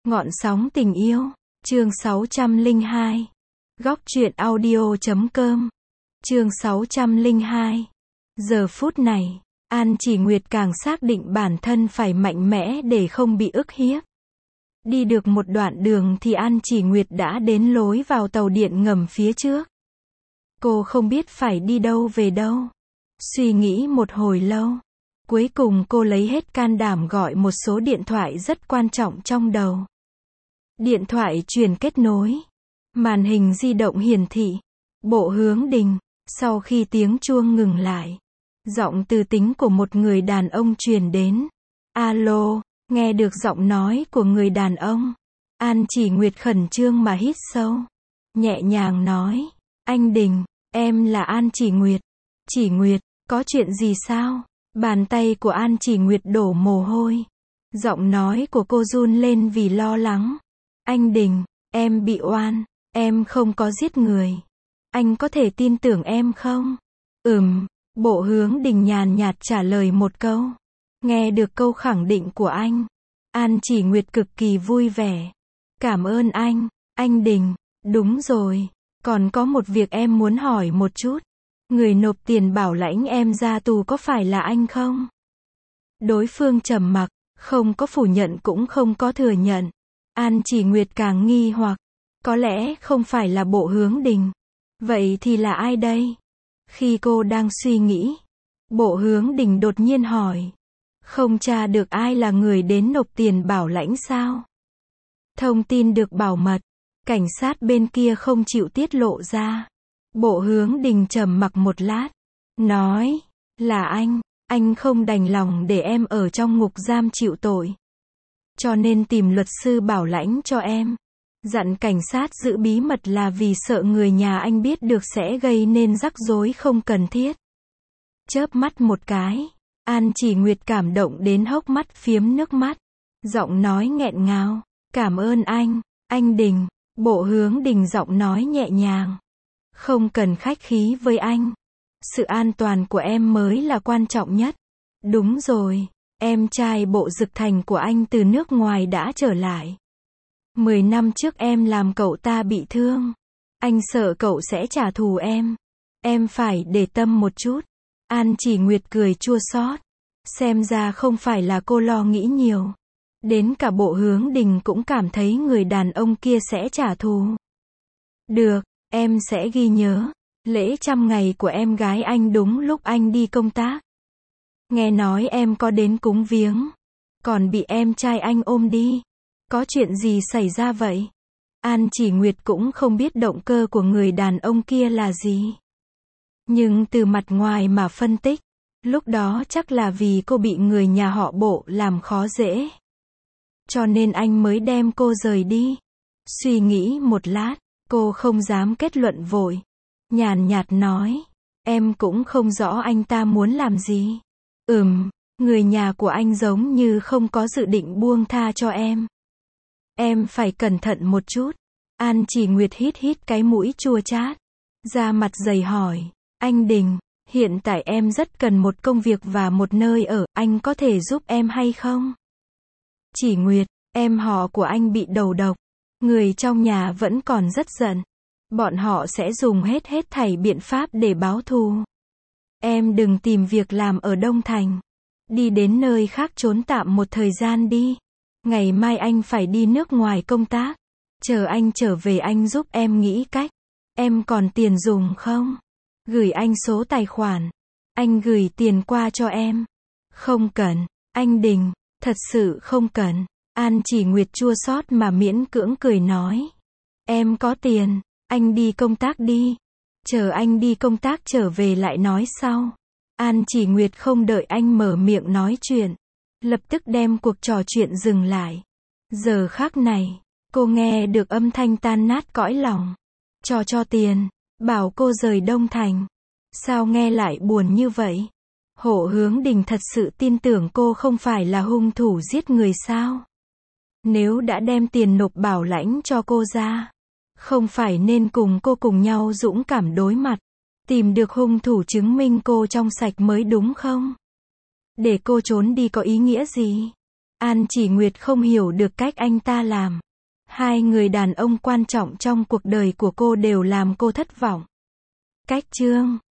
Ngọn sóng tình yêu, chương 602. Góc truyện audio.com. Chương 602. Giờ phút này, An Chỉ Nguyệt càng xác định bản thân phải mạnh mẽ để không bị ức hiếp. Đi được một đoạn đường thì An Chỉ Nguyệt đã đến lối vào tàu điện ngầm phía trước. Cô không biết phải đi đâu về đâu. Suy nghĩ một hồi lâu. Cuối cùng cô lấy hết can đảm gọi một số điện thoại rất quan trọng trong đầu. Điện thoại truyền kết nối. Màn hình di động hiển thị. Bộ Hướng Đình. Sau khi tiếng chuông ngừng lại, giọng từ tính của một người đàn ông truyền đến. Alo, nghe được giọng nói của người đàn ông. An Chỉ Nguyệt khẩn trương mà hít sâu. Nhẹ nhàng nói. Anh Đình, em là An Chỉ Nguyệt. Chỉ Nguyệt, có chuyện gì sao? Bàn tay của An Chỉ Nguyệt đổ mồ hôi. Giọng nói của cô run lên vì lo lắng. Anh Đình, em bị oan. Em không có giết người. Anh có thể tin tưởng em không? Bộ Hướng Đình nhàn nhạt trả lời một câu. Nghe được câu khẳng định của anh, An Chỉ Nguyệt cực kỳ vui vẻ. Cảm ơn anh Đình. Đúng rồi, còn có một việc em muốn hỏi một chút. Người nộp tiền bảo lãnh em ra tù có phải là anh không? Đối phương trầm mặc, không có phủ nhận cũng không có thừa nhận. An Chỉ Nguyệt càng nghi hoặc, có lẽ không phải là Bộ Hướng Đình. Vậy thì là ai đây? Khi cô đang suy nghĩ, Bộ Hướng Đình đột nhiên hỏi. Không tra được ai là người đến nộp tiền bảo lãnh sao? Thông tin được bảo mật, cảnh sát bên kia không chịu tiết lộ ra. Bộ Hướng Đình trầm mặc một lát, nói, là anh không đành lòng để em ở trong ngục giam chịu tội. Cho nên tìm luật sư bảo lãnh cho em. Dặn cảnh sát giữ bí mật là vì sợ người nhà anh biết được sẽ gây nên rắc rối không cần thiết. Chớp mắt một cái, An Chỉ Nguyệt cảm động đến hốc mắt phiếm nước mắt. Giọng nói nghẹn ngào, cảm ơn anh Đình. Bộ Hướng Đình giọng nói nhẹ nhàng. Không cần khách khí với anh. Sự an toàn của em mới là quan trọng nhất. Đúng rồi, em trai Bộ Dực Thành của anh từ nước ngoài đã trở lại. 10 năm trước em làm cậu ta bị thương. Anh sợ cậu sẽ trả thù em. Em phải để tâm một chút. An Chỉ Nguyệt cười chua xót. Xem ra không phải là cô lo nghĩ nhiều. Đến cả Bộ Hướng Đình cũng cảm thấy người đàn ông kia sẽ trả thù. Được, em sẽ ghi nhớ. Lễ 100 ngày của em gái anh đúng lúc anh đi công tác. Nghe nói em có đến cúng viếng. Còn bị em trai anh ôm đi. Có chuyện gì xảy ra vậy? An Chỉ Nguyệt cũng không biết động cơ của người đàn ông kia là gì. Nhưng từ mặt ngoài mà phân tích, lúc đó chắc là vì cô bị người nhà họ Bộ làm khó dễ. Cho nên anh mới đem cô rời đi. Suy nghĩ một lát, cô không dám kết luận vội. Nhàn nhạt nói, em cũng không rõ anh ta muốn làm gì. Người nhà của anh giống như không có dự định buông tha cho em. Em phải cẩn thận một chút. An Chỉ Nguyệt hít cái mũi chua chát. Da mặt dày hỏi, anh Đình, hiện tại em rất cần một công việc và một nơi ở, anh có thể giúp em hay không? Chỉ Nguyệt, em họ của anh bị đầu độc. Người trong nhà vẫn còn rất giận. Bọn họ sẽ dùng hết thảy biện pháp để báo thù. Em đừng tìm việc làm ở Đông Thành. Đi đến nơi khác trốn tạm một thời gian đi. Ngày mai anh phải đi nước ngoài công tác. Chờ anh trở về anh giúp em nghĩ cách. Em còn tiền dùng không? Gửi anh số tài khoản. Anh gửi tiền qua cho em. Không cần, anh Đình, thật sự không cần. An Chỉ Nguyệt chua xót mà miễn cưỡng cười nói. Em có tiền, anh đi công tác đi. Chờ anh đi công tác trở về lại nói sau. An Chỉ Nguyệt không đợi anh mở miệng nói chuyện. Lập tức đem cuộc trò chuyện dừng lại. Giờ khắc này, cô nghe được âm thanh tan nát cõi lòng. Cho tiền, bảo cô rời Đông Thành. Sao nghe lại buồn như vậy? Bộ Hướng Đình thật sự tin tưởng cô không phải là hung thủ giết người sao? Nếu đã đem tiền nộp bảo lãnh cho cô ra, không phải nên cùng cô cùng nhau dũng cảm đối mặt, tìm được hung thủ chứng minh cô trong sạch mới đúng không? Để cô trốn đi có ý nghĩa gì? An Chỉ Nguyệt không hiểu được cách anh ta làm. Hai người đàn ông quan trọng trong cuộc đời của cô đều làm cô thất vọng. Cách chương